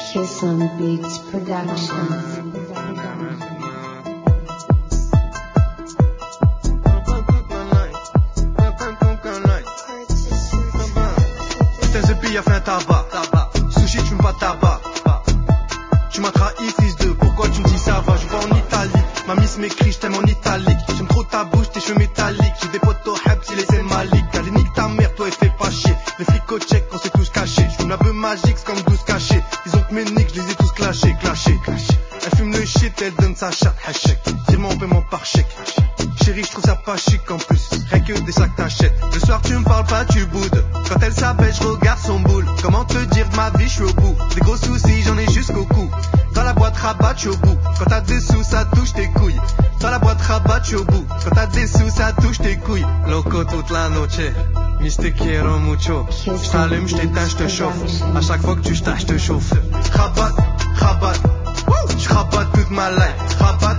Kiss on Beats Productions. A fait un tabac. Sushi, tu me pas tabac. Tu m'as trahi, fils de. Pourquoi tu me dis ça va? Je vais en Italie. Ma miss m'écrit, je t'aime en italique. J'aime trop ta bouche, tes cheveux métalliques. J'ai des potes au heb, si les Malik. Allez, nique ta mère, toi, et fais pas chier. Les flics au check, on s'est tous cachés. J'fume la beuh magique, c'est comme 12 cachés. Ils ont que mes nicks, je les ai tous clashés. Elle fume le shit, elle donne sa chatte. Hachek. Dis-moi, on paiement par chèque. Chérie, je trouve ça pas chic en plus. Rien que des sacs t'achètes. Le soir, tu me parles pas, tu boudes. Quand elle s'appelle, je regarde son boule. Comment te dire de ma vie, je suis au bout. Des gros soucis, j'en ai jusqu'au cou. Dans la boîte rabat, tu au bout. Quand t'as des sous, ça touche tes couilles. Dans la boîte rabat, tu au bout. Quand t'as des sous, ça touche tes couilles. Loco toute la noche. Mis te quiero mucho. J't'allume, j't'éteins, j'te chauffe. À chaque fois que tu j't'as, j'te chauffe. Rabat, j'rabatte toute ma life. Rabat.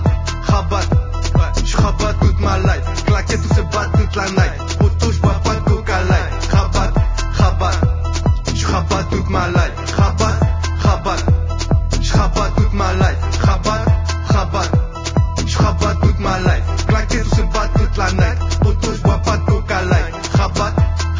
J'rabatte toute ma life. Claquette ou se bat toute la night. Poto, j'bois pas de coca light. Rabat. J'rabatte toute ma life. Rabat. J'rabatte toute ma life. Rabat. J'rabatte toute ma life. Claquette ou se bat toute la night. Poto, j'bois pas de coca light. Rabat.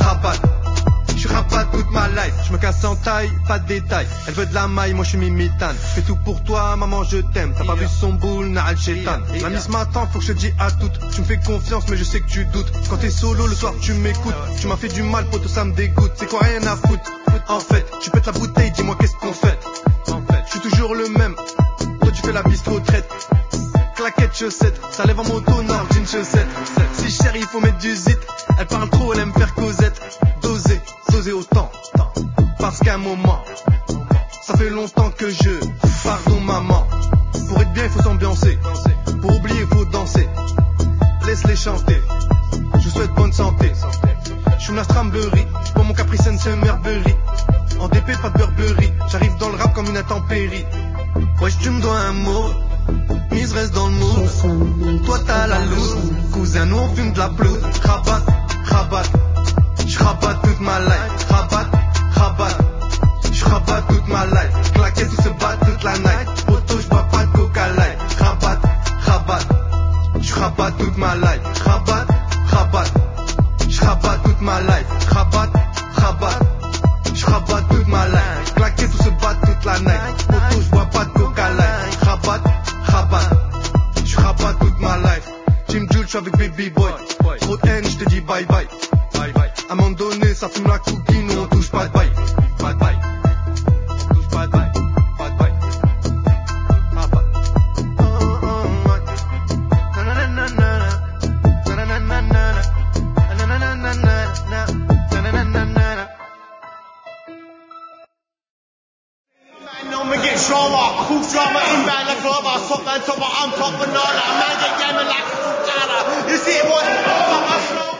J'rabatte toute ma life. J'me casse en taille, pas de détails. Elle veut de la maille, moi j'suis mimitane. Fais tout pour toi, maman je t'aime. T'as pas vu son boule, Na'al Shaitan. La miss m'attend, faut que je te dise à toutes. Tu me fais confiance, mais je sais que tu doutes. Quand t'es solo, le soir tu m'écoutes. Tu m'as fait du mal, poto, ça me dégoûte. C'est quoi, rien à foutre. En fait, tu pètes la bouteille, dis-moi qu'est-ce qu'on fait. Je suis toujours le même. Toi tu fais la bistro traite. Claquette, chaussette. Ça lève en moto, non, j'ai une chaussette. Si cher, il faut mettre du zit. Elle parle trop, elle aime faire causette. Doser autant. Parce qu'à un moment, ça fait longtemps que je. Pardon maman. Pour être bien, il faut s'ambiancer. Pour oublier, il faut danser. Laisse-les chanter. Je souhaite bonne santé. Je suis la Stramberry. Pour mon Capricène, c'est Merbery. En DP, pas de Burberry. J'arrive dans le rap comme une intempérie. Wesh, tu me dois un mot. Mise reste dans le mood. Toi, t'as la loose. Cousin, nous on fume de la ploute. Rabat. J'rabatte toute ma life. Rabat. J'rabatte toute ma life. Claquette ou se bat toute la night. Poto, j'bois pas de coca light. Rabat. J'rabatte toute ma life. Rabat. J'rabatte toute ma life. Rabat. J'rabatte toute ma life. Claquette ou se bat toute la night. Poto, j'bois pas de coca light. Rabat. J'rabatte toute ma life. Jim Jules, j'suis avec Baby Boy. Trop de haine, j'te dis bye bye. À un moment donné, ça fume la cookie, nous on touche pas de bail. Drama inbound like rubber, top man top, I'm top banana. Man get gammon like a sultana. You see it, boy?